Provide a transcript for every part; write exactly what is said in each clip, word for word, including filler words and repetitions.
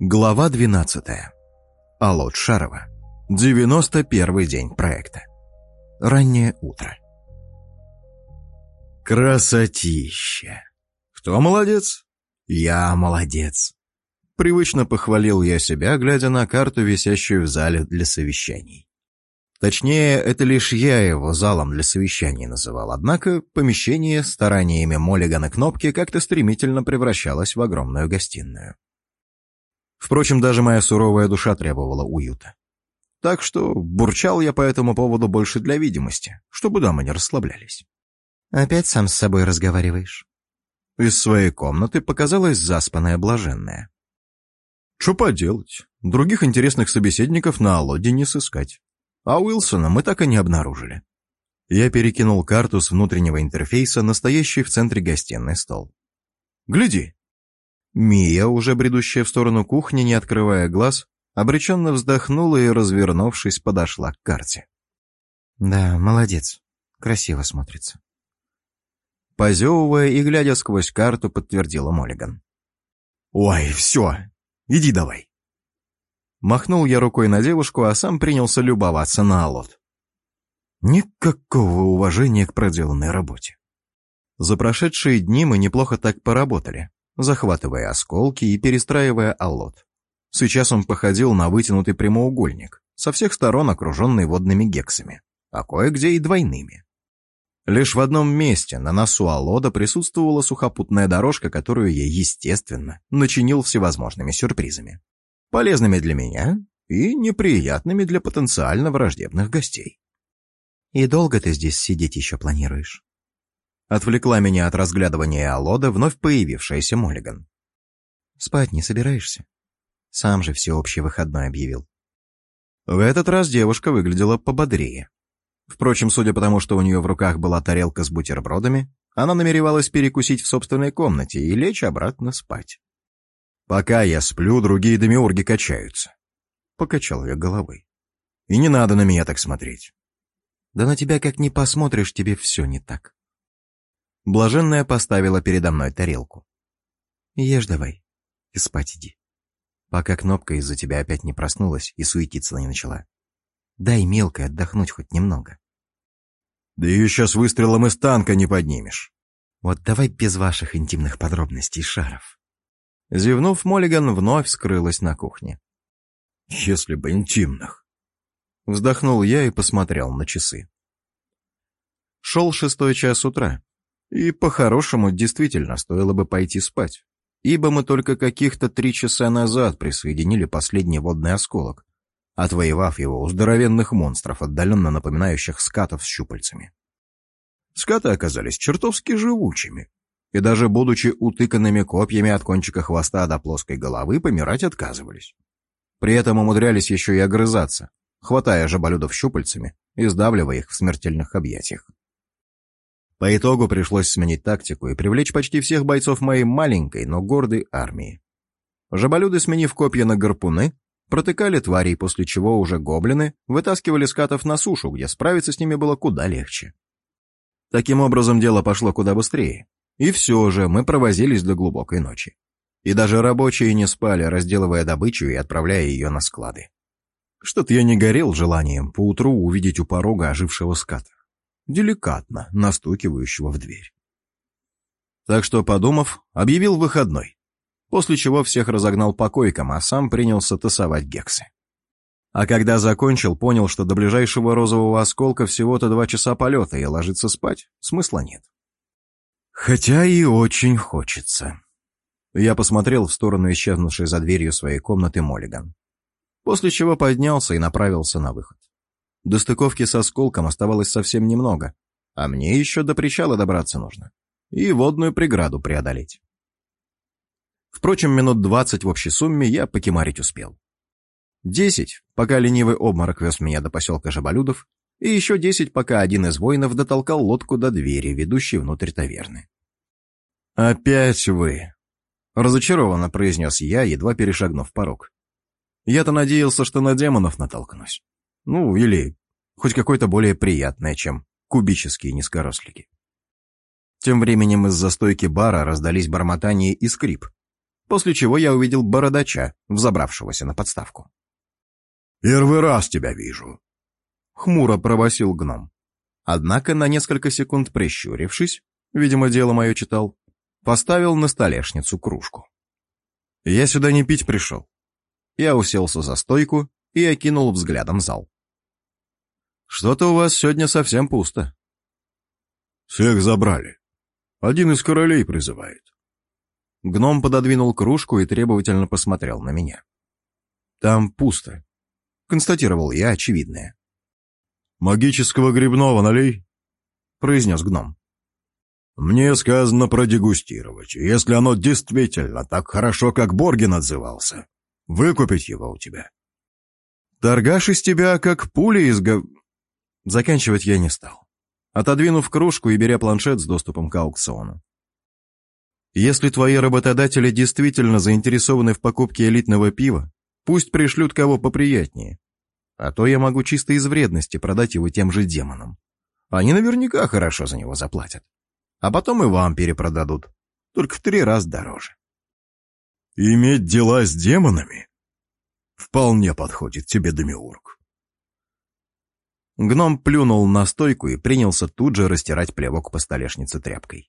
Глава двенадцатая. Алот Шарова. девяносто первый день проекта. Раннее утро. Красотища! Кто молодец? Я молодец. Привычно похвалил я себя, глядя на карту, висящую в зале для совещаний. Точнее, это лишь я его залом для совещаний называл, однако помещение стараниями Моллигана Кнопки как-то стремительно превращалось в огромную гостиную. Впрочем, даже моя суровая душа требовала уюта. Так что бурчал я по этому поводу больше для видимости, чтобы дамы не расслаблялись. «Опять сам с собой разговариваешь?» Из своей комнаты показалась заспанная блаженная. Что поделать, других интересных собеседников на Алоде не сыскать. А Уилсона мы так и не обнаружили. Я перекинул карту с внутреннего интерфейса на стоящий в центре гостиной стол. «Гляди!» Мия, уже бредущая в сторону кухни, не открывая глаз, обреченно вздохнула и, развернувшись, подошла к карте. «Да, молодец. Красиво смотрится». Позевывая и глядя сквозь карту, подтвердила Моллиган. «Ой, все, иди давай». Махнул я рукой на девушку, а сам принялся любоваться на Алот. Никакого уважения к проделанной работе. За прошедшие дни мы неплохо так поработали, захватывая осколки и перестраивая Алот. Сейчас он походил на вытянутый прямоугольник, со всех сторон окруженный водными гексами, а кое-где и двойными. Лишь в одном месте на носу Алода присутствовала сухопутная дорожка, которую я, естественно, начинил всевозможными сюрпризами. Полезными для меня и неприятными для потенциально враждебных гостей. «И долго ты здесь сидеть еще планируешь?» Отвлекла меня от разглядывания Алода вновь появившаяся Моллиган. «Спать не собираешься? Сам же всеобщий выходной объявил». В этот раз девушка выглядела пободрее. Впрочем, судя по тому, что у нее в руках была тарелка с бутербродами, она намеревалась перекусить в собственной комнате и лечь обратно спать. «Пока я сплю, другие демиурги качаются», — покачал я головой. «И не надо на меня так смотреть». «Да на тебя как ни посмотришь, тебе все не так». Блаженная поставила передо мной тарелку. «Ешь давай и спать иди, пока Кнопка из-за тебя опять не проснулась и суетиться не начала. Дай мелкой отдохнуть хоть немного». «Да ее сейчас выстрелом из танка не поднимешь». «Вот давай без ваших интимных подробностей, Шаров». Зевнув, Моллиган вновь скрылась на кухне. «Если бы интимных». Вздохнул я и посмотрел на часы. Шел шестой час утра, и по-хорошему действительно стоило бы пойти спать, ибо мы только каких-то три часа назад присоединили последний водный осколок, отвоевав его у здоровенных монстров, отдаленно напоминающих скатов с щупальцами. Скаты оказались чертовски живучими, и даже будучи утыканными копьями от кончика хвоста до плоской головы, помирать отказывались. При этом умудрялись еще и огрызаться, хватая жаболюдов щупальцами и сдавливая их в смертельных объятиях. По итогу пришлось сменить тактику и привлечь почти всех бойцов моей маленькой, но гордой армии. Жаболюды, сменив копья на гарпуны, протыкали тварей, после чего уже гоблины вытаскивали скатов на сушу, где справиться с ними было куда легче. Таким образом, дело пошло куда быстрее. И все же мы провозились до глубокой ночи. И даже рабочие не спали, разделывая добычу и отправляя ее на склады. Что-то я не горел желанием поутру увидеть у порога ожившего ската, деликатно настукивающего в дверь. Так что, подумав, объявил выходной, после чего всех разогнал по койкам, а сам принялся тасовать гексы. А когда закончил, понял, что до ближайшего розового осколка всего-то два часа полета, и ложиться спать смысла нет. Хотя и очень хочется. Я посмотрел в сторону исчезнувшей за дверью своей комнаты Моллиган, после чего поднялся и направился на выход. До стыковки с осколком оставалось совсем немного, а мне еще до причала добраться нужно и водную преграду преодолеть. Впрочем, минут двадцать в общей сумме я покемарить успел. Десять, пока ленивый обморок вез меня до поселка Жаболюдов, и еще десять, пока один из воинов дотолкал лодку до двери, ведущей внутрь таверны. «Опять вы!» — разочарованно произнес я, едва перешагнув порог. «Я-то надеялся, что на демонов натолкнусь. Ну, или хоть какое-то более приятное, чем кубические низкорослики». Тем временем из-за стойки бара раздались бормотание и скрип, после чего я увидел бородача, взобравшегося на подставку. «Первый раз тебя вижу», — хмуро пробасил гном. Однако, на несколько секунд прищурившись, видимо, дело мое читал, поставил на столешницу кружку. «Я сюда не пить пришел». Я уселся за стойку и окинул взглядом зал. «Что-то у вас сегодня совсем пусто». «Всех забрали. Один из королей призывает». Гном пододвинул кружку и требовательно посмотрел на меня. «Там пусто», — констатировал я очевидное. «Магического грибного налей», — произнес гном. «Мне сказано продегустировать, если оно действительно так хорошо, как Боргин отзывался, выкупить его у тебя». «Торгаш из тебя, как пуля из гов...» Заканчивать я не стал, отодвинув кружку и беря планшет с доступом к аукциону. «Если твои работодатели действительно заинтересованы в покупке элитного пива, пусть пришлют кого поприятнее, а то я могу чисто из вредности продать его тем же демонам. Они наверняка хорошо за него заплатят, а потом и вам перепродадут, только в три раза дороже». «Иметь дела с демонами вполне подходит тебе, Демиург». Гном плюнул на стойку и принялся тут же растирать плевок по столешнице тряпкой.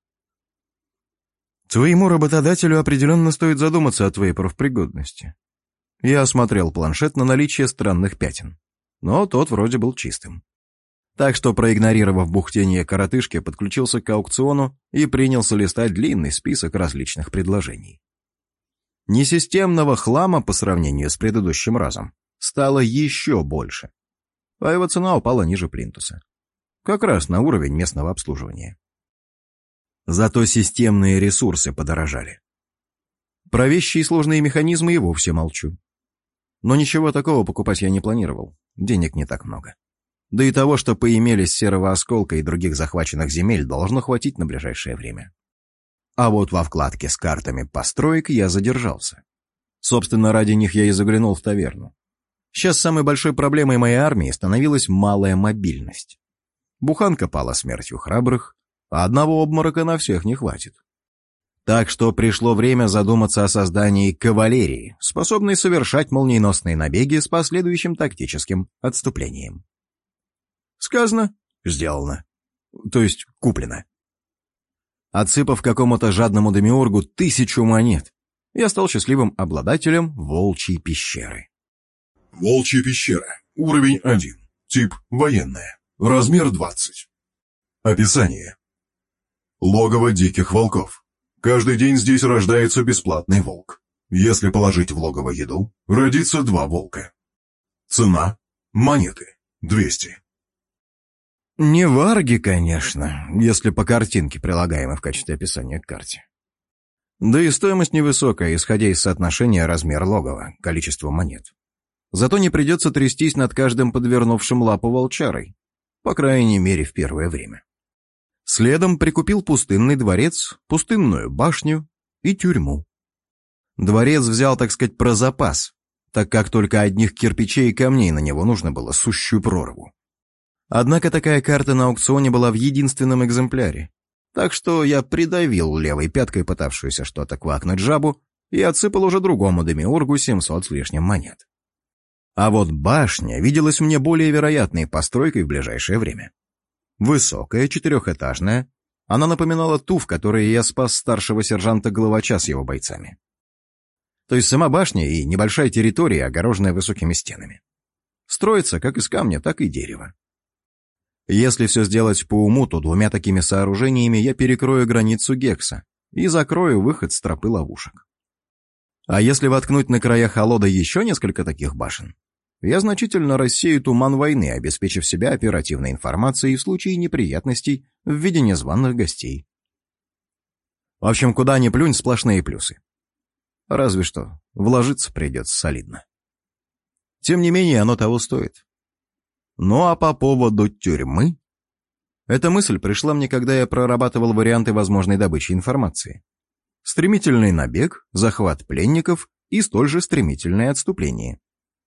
«Твоему работодателю определенно стоит задуматься о твоей профпригодности». Я осмотрел планшет на наличие странных пятен, но тот вроде был чистым. Так что, проигнорировав бухтение коротышки, подключился к аукциону и принялся листать длинный список различных предложений. Несистемного хлама по сравнению с предыдущим разом стало еще больше, а его цена упала ниже плинтуса. Как раз на уровень местного обслуживания. Зато системные ресурсы подорожали. Про вещи и сложные механизмы и вовсе молчу. Но ничего такого покупать я не планировал, денег не так много. Да и того, что поимелись серого осколка и других захваченных земель, должно хватить на ближайшее время. А вот во вкладке с картами построек я задержался. Собственно, ради них я и заглянул в таверну. Сейчас самой большой проблемой моей армии становилась малая мобильность. Буханка пала смертью храбрых, а одного обморока на всех не хватит. Так что пришло время задуматься о создании кавалерии, способной совершать молниеносные набеги с последующим тактическим отступлением. Сказано — сделано. То есть куплено. Отсыпав какому-то жадному демиургу тысячу монет, я стал счастливым обладателем Волчьей пещеры. Волчья пещера. Уровень один. Тип военная. Размер двадцать. Описание. Логово диких волков. Каждый день здесь рождается бесплатный волк. Если положить в логово еду, родится два волка. Цена. Монеты. двести. Не варги, конечно, если по картинке, прилагаемой в качестве описания к карте. Да и стоимость невысокая, исходя из соотношения размер логова, количество монет. Зато не придется трястись над каждым подвернувшим лапу волчарой, по крайней мере в первое время. Следом прикупил пустынный дворец, пустынную башню и тюрьму. Дворец взял, так сказать, про запас, так как только одних кирпичей и камней на него нужно было сущую прорву. Однако такая карта на аукционе была в единственном экземпляре, так что я придавил левой пяткой пытавшуюся что-то квакнуть жабу и отсыпал уже другому демиургу семьсот с лишним монет. А вот башня виделась мне более вероятной постройкой в ближайшее время. Высокая, четырехэтажная, она напоминала ту, в которой я спас старшего сержанта Головача с его бойцами. То есть сама башня и небольшая территория, огороженная высокими стенами. Строится как из камня, так и дерева. Если все сделать по уму, то двумя такими сооружениями я перекрою границу Гекса и закрою выход с тропы ловушек. А если воткнуть на краях Алода еще несколько таких башен, я значительно рассею туман войны, обеспечив себя оперативной информацией в случае неприятностей в виде незваных гостей. В общем, куда ни плюнь, сплошные плюсы. Разве что вложиться придется солидно. Тем не менее, оно того стоит. Ну а по поводу тюрьмы? Эта мысль пришла мне, когда я прорабатывал варианты возможной добычи информации. Стремительный набег, захват пленников и столь же стремительное отступление.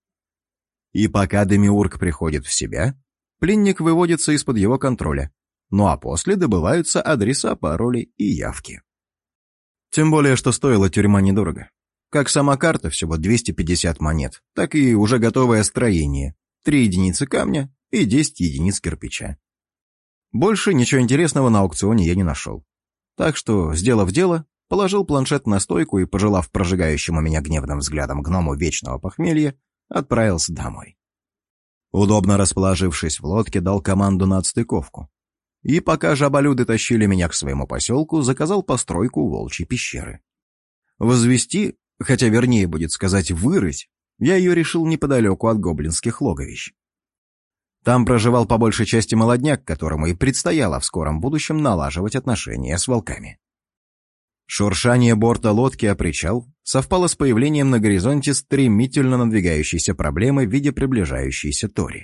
И пока демиург приходит в себя, пленник выводится из-под его контроля, ну а после добываются адреса, пароли и явки. Тем более, что стоила тюрьма недорого. Как сама карта, всего двести пятьдесят монет, так и уже готовое строение, три единицы камня и десять единиц кирпича. Больше ничего интересного на аукционе я не нашел. Так что, сделав дело, положил планшет на стойку и, пожелав прожигающему меня гневным взглядом гному вечного похмелья, отправился домой. Удобно расположившись в лодке, дал команду на отстыковку. И пока жаболюды тащили меня к своему поселку, заказал постройку волчьей пещеры. Возвести, хотя вернее будет сказать вырыть, я ее решил неподалеку от гоблинских логовищ. Там проживал по большей части молодняк, которому и предстояло в скором будущем налаживать отношения с волками. Шуршание борта лодки о причал совпало с появлением на горизонте стремительно надвигающейся проблемы в виде приближающейся Тори.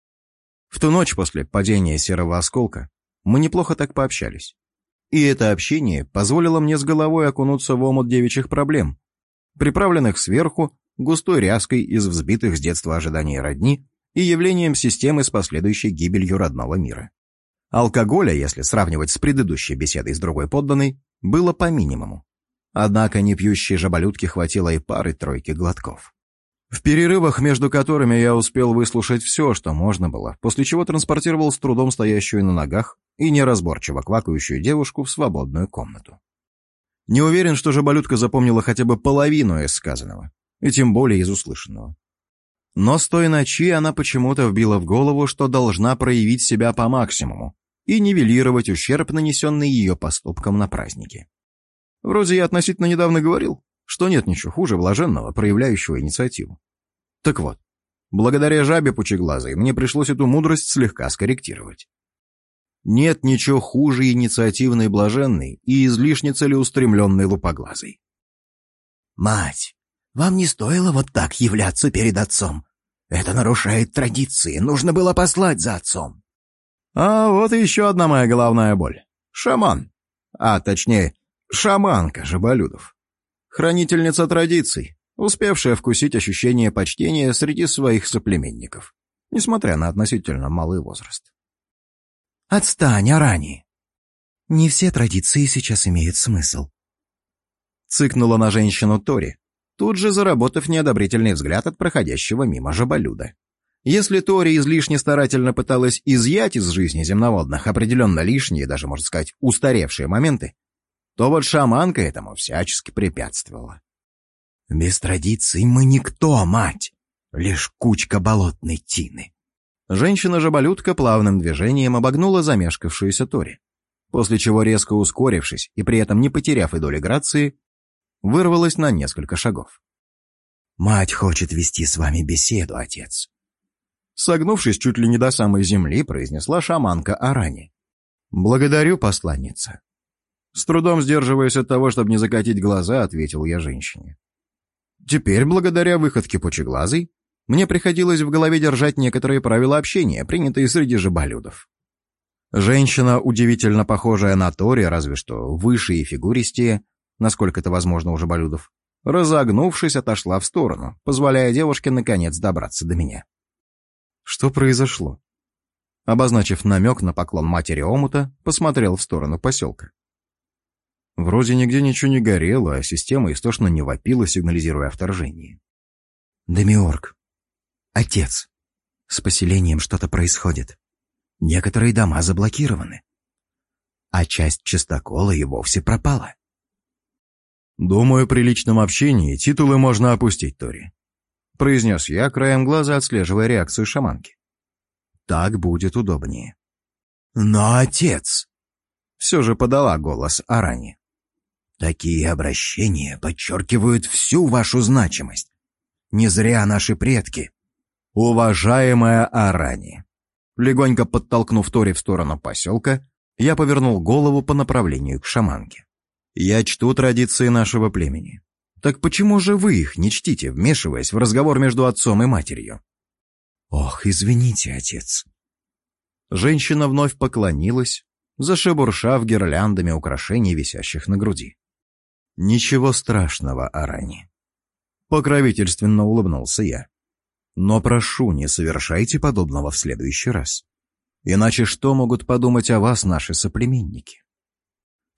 В ту ночь после падения серого осколка мы неплохо так пообщались. И это общение позволило мне с головой окунуться в омут девичьих проблем, приправленных сверху густой ряской из взбитых с детства ожиданий родни и явлением системы с последующей гибелью родного мира. Алкоголя, если сравнивать с предыдущей беседой с другой подданной, было по минимуму. Однако непьющей жаболютке хватило и пары-тройки глотков. В перерывах, между которыми я успел выслушать все, что можно было, после чего транспортировал с трудом стоящую на ногах и неразборчиво квакающую девушку в свободную комнату. Не уверен, что жаболютка запомнила хотя бы половину из сказанного, и тем более из услышанного. Но с той ночи она почему-то вбила в голову, что должна проявить себя по максимуму и нивелировать ущерб, нанесенный ее поступкам на празднике. Вроде я относительно недавно говорил, что нет ничего хуже блаженного, проявляющего инициативу. Так вот, благодаря жабе пучеглазой мне пришлось эту мудрость слегка скорректировать. Нет ничего хуже инициативной блаженной и излишне целеустремленной лупоглазой. «Мать, вам не стоило вот так являться перед отцом. Это нарушает традиции, нужно было послать за отцом». А вот и еще одна моя головная боль. Шаман. А точнее, шаманка жаболюдов. Хранительница традиций, успевшая вкусить ощущение почтения среди своих соплеменников, несмотря на относительно малый возраст. «Отстань, Арани! Не все традиции сейчас имеют смысл», — цыкнула на женщину Тори, тут же заработав неодобрительный взгляд от проходящего мимо жаболюда. Если Тори излишне старательно пыталась изъять из жизни земноводных определенно лишние, даже, можно сказать, устаревшие моменты, то вот шаманка этому всячески препятствовала. «Без традиций мы никто, мать! Лишь кучка болотной тины». Женщина-жаболютка плавным движением обогнула замешкавшуюся Тори, после чего, резко ускорившись и при этом не потеряв и доли грации, вырвалась на несколько шагов. «Мать хочет вести с вами беседу, отец». Согнувшись чуть ли не до самой земли, произнесла шаманка Арани. «Благодарю, посланница». С трудом сдерживаясь от того, чтобы не закатить глаза, ответил я женщине. Теперь, благодаря выходке пучеглазой, мне приходилось в голове держать некоторые правила общения, принятые среди жаболюдов. Женщина, удивительно похожая на Тори, разве что выше и фигуристее, насколько это возможно у жаболюдов, разогнувшись, отошла в сторону, позволяя девушке наконец добраться до меня. Что произошло? Обозначив намек на поклон матери омута, посмотрел в сторону поселка. Вроде нигде ничего не горело, а система истошно не вопила, сигнализируя о вторжении. «Демиург, отец, с поселением что-то происходит. Некоторые дома заблокированы, а часть чистокола и вовсе пропала». «Думаю, при личном общении титулы можно опустить, Тори», — произнес я, краем глаза отслеживая реакцию шаманки. «Так будет удобнее». «Но, отец!» — все же подала голос Арани. «Такие обращения подчеркивают всю вашу значимость. Не зря наши предки...» «Уважаемая Арани!» Легонько подтолкнув Тори в сторону поселка, я повернул голову по направлению к шаманке. «Я чту традиции нашего племени. Так почему же вы их не чтите, вмешиваясь в разговор между отцом и матерью?» «Ох, извините, отец». Женщина вновь поклонилась, зашебуршав гирляндами украшений, висящих на груди. «Ничего страшного, Арани». Покровительственно улыбнулся я. «Но прошу, не совершайте подобного в следующий раз. Иначе что могут подумать о вас наши соплеменники?»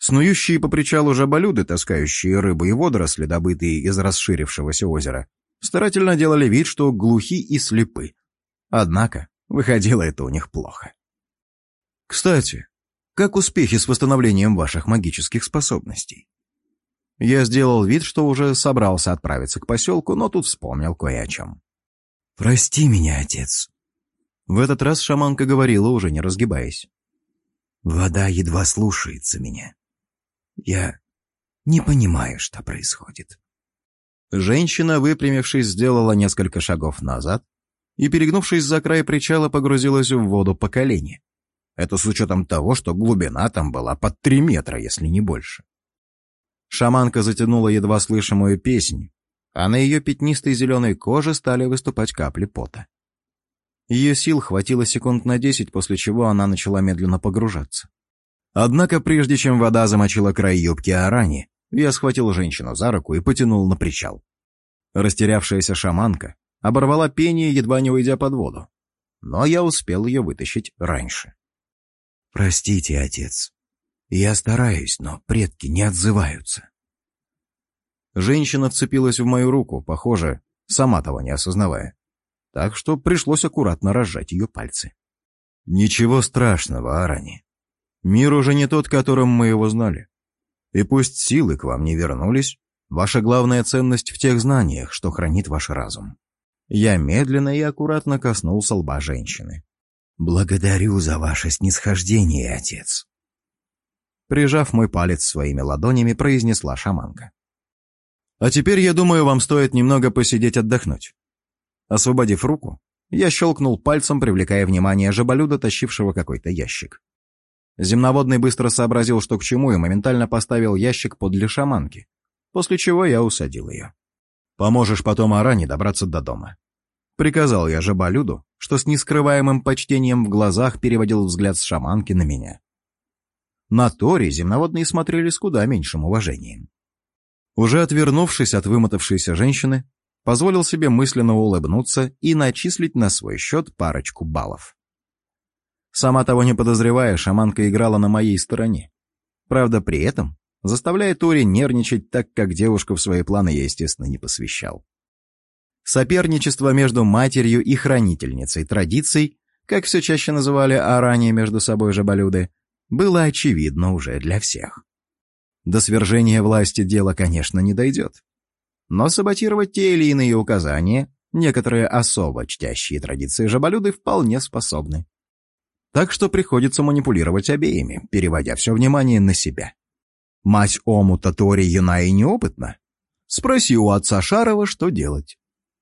Снующие по причалу жаболюды, таскающие рыбу и водоросли, добытые из расширившегося озера, старательно делали вид, что глухи и слепы. Однако выходило это у них плохо. «Кстати, как успехи с восстановлением ваших магических способностей?» Я сделал вид, что уже собрался отправиться к поселку, но тут вспомнил кое о чем. «Прости меня, отец». В этот раз шаманка говорила, уже не разгибаясь. «Вода едва слушается меня. Я не понимаю, что происходит». Женщина, выпрямившись, сделала несколько шагов назад и, перегнувшись за край причала, погрузилась в воду по колени. Это с учетом того, что глубина там была под три метра, если не больше. Шаманка затянула едва слышимую песнь, а на ее пятнистой зеленой коже стали выступать капли пота. Ее сил хватило секунд на десять, после чего она начала медленно погружаться. Однако, прежде чем вода замочила край юбки Арани, я схватил женщину за руку и потянул на причал. Растерявшаяся шаманка оборвала пение, едва не уйдя под воду, но я успел ее вытащить раньше. «Простите, отец. Я стараюсь, но предки не отзываются». Женщина вцепилась в мою руку, похоже, сама того не осознавая, так что пришлось аккуратно разжать ее пальцы. «Ничего страшного, Арани. Мир уже не тот, которым мы его знали. И пусть силы к вам не вернулись, ваша главная ценность в тех знаниях, что хранит ваш разум». Я медленно и аккуратно коснулся лба женщины. «Благодарю за ваше снисхождение, отец». Прижав мой палец своими ладонями, произнесла шаманка. «А теперь, я думаю, вам стоит немного посидеть отдохнуть». Освободив руку, я щелкнул пальцем, привлекая внимание жаболюда, тащившего какой-то ящик. Земноводный быстро сообразил, что к чему, и моментально поставил ящик подле шаманки, после чего я усадил ее. «Поможешь потом Арани добраться до дома». Приказал я жаболюду, что с нескрываемым почтением в глазах переводил взгляд с шаманки на меня. На Тори земноводные смотрели с куда меньшим уважением. Уже отвернувшись от вымотавшейся женщины, позволил себе мысленно улыбнуться и начислить на свой счет парочку баллов. Сама того не подозревая, шаманка играла на моей стороне. Правда, при этом заставляя Тори нервничать, так как девушку в свои планы я, естественно, не посвящал. Соперничество между матерью и хранительницей традиций, как все чаще называли Арани между собой жаболюды, было очевидно уже для всех. До свержения власти дело, конечно, не дойдет. Но саботировать те или иные указания некоторые особо чтящие традиции жаболюды вполне способны. Так что приходится манипулировать обеими, переводя все внимание на себя. Мать омута Тори юна и неопытна? Спроси у отца Шарова, что делать.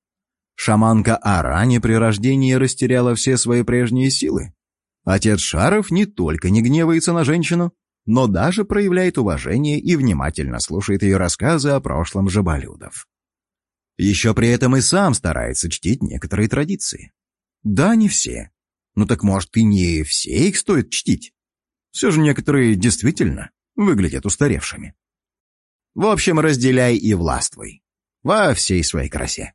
Шаманка Арани при рождении растеряла все свои прежние силы. Отец Шаров не только не гневается на женщину, но даже проявляет уважение и внимательно слушает ее рассказы о прошлом жаболюдов. Еще при этом и сам старается чтить некоторые традиции. Да, не все. Ну так может и не все их стоит чтить. Все же некоторые действительно выглядят устаревшими. В общем, разделяй и властвуй. Во всей своей красе.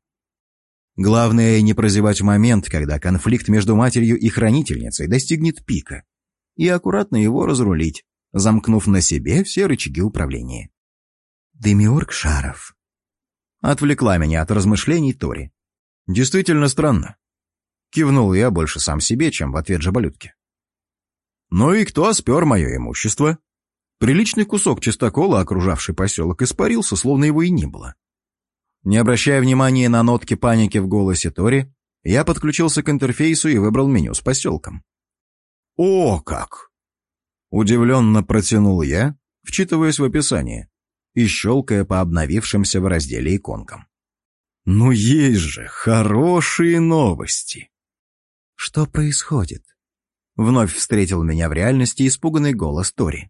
Главное не прозевать момент, когда конфликт между матерью и хранительницей достигнет пика, и аккуратно его разрулить, замкнув на себе все рычаги управления. «Демиург Шаров». Отвлекла меня от размышлений Тори. «Действительно странно». Кивнул я больше сам себе, чем в ответ жаболютке. «Ну и кто спер мое имущество?» Приличный кусок чистокола, окружавший поселок, испарился, словно его и не было. Не обращая внимания на нотки паники в голосе Тори, я подключился к интерфейсу и выбрал меню с поселком. «О, как!» Удивленно протянул я, вчитываясь в описание и щелкая по обновившимся в разделе иконкам. «Ну есть же хорошие новости!» «Что происходит?» Вновь встретил меня в реальности испуганный голос Тори.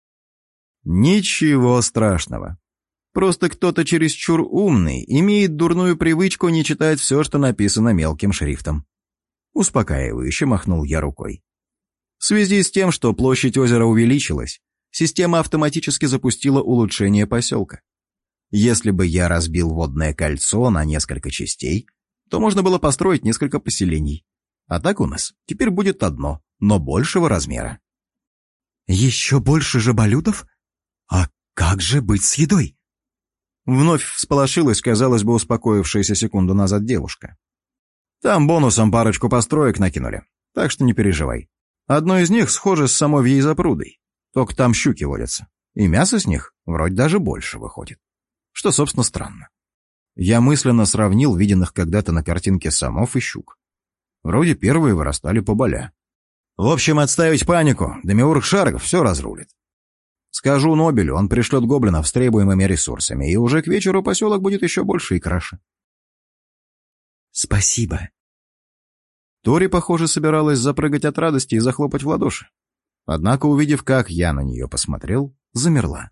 «Ничего страшного. Просто кто-то чересчур умный имеет дурную привычку не читать все, что написано мелким шрифтом». Успокаивающе махнул я рукой. В связи с тем, что площадь озера увеличилась, система автоматически запустила улучшение поселка. Если бы я разбил водное кольцо на несколько частей, то можно было построить несколько поселений. А так у нас теперь будет одно, но большего размера. «Еще больше жаболюдов?» А как же быть с едой? Вновь всполошилась, казалось бы, успокоившаяся секунду назад девушка. Там бонусом парочку построек накинули, так что не переживай. Одно из них схоже с самовьей запрудой, только там щуки водятся, и мясо с них вроде даже больше выходит. Что, собственно, странно. Я мысленно сравнил виденных когда-то на картинке самов и щук. Вроде первые вырастали поболя. В общем, отставить панику, Демиург Шаргов все разрулит. Скажу Нобелю, он пришлет гоблинов с требуемыми ресурсами, и уже к вечеру поселок будет еще больше и краше. Спасибо. Тори, похоже, собиралась запрыгать от радости и захлопать в ладоши. Однако, увидев, как я на нее посмотрел, замерла.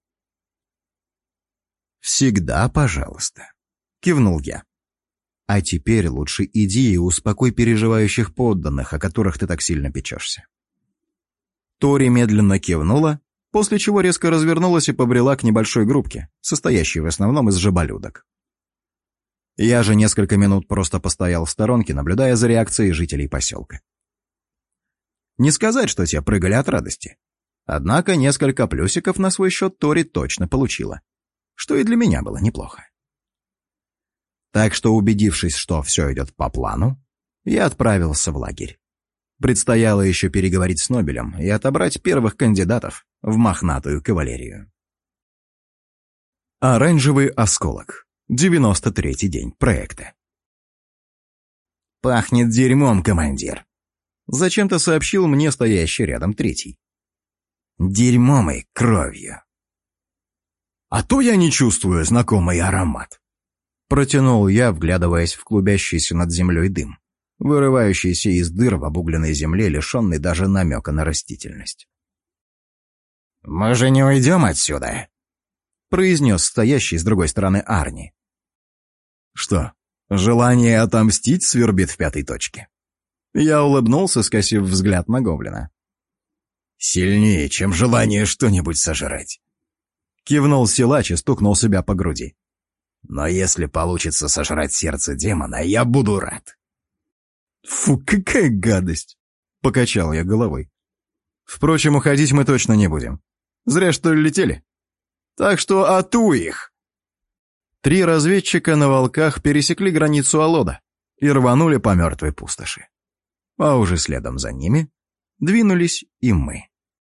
«Всегда пожалуйста», — кивнул я. «А теперь лучше иди и успокой переживающих подданных, о которых ты так сильно печешься». Тори медленно кивнула, после чего резко развернулась и побрела к небольшой группке, состоящей в основном из жаболюдок. Я же несколько минут просто постоял в сторонке, наблюдая за реакцией жителей поселка. Не сказать, что те прыгали от радости. Однако несколько плюсиков на свой счет Тори точно получила, что и для меня было неплохо. Так что, убедившись, что все идет по плану, я отправился в лагерь. Предстояло еще переговорить с Нобелем и отобрать первых кандидатов в мохнатую кавалерию. Оранжевый осколок. девяносто третий день проекта. «Пахнет дерьмом, командир», — зачем-то сообщил мне стоящий рядом третий. «Дерьмом и кровью». «А то я не чувствую знакомый аромат», — протянул я, вглядываясь в клубящийся над землей дым, вырывающийся из дыр в обугленной земле, лишенный даже намека на растительность. «Мы же не уйдем отсюда», — произнес стоящий с другой стороны Арни. «Что, желание отомстить свербит в пятой точке?» Я улыбнулся, скосив взгляд на гоблина. «Сильнее, чем желание что-нибудь сожрать», — кивнул силач и стукнул себя по груди. «Но если получится сожрать сердце демона, я буду рад». «Фу, какая гадость!» — покачал я головой. «Впрочем, уходить мы точно не будем. Зря, что ли, летели? Так что ату их!» Три разведчика на волках пересекли границу Алода и рванули по мертвой пустоши. А уже следом за ними двинулись и мы.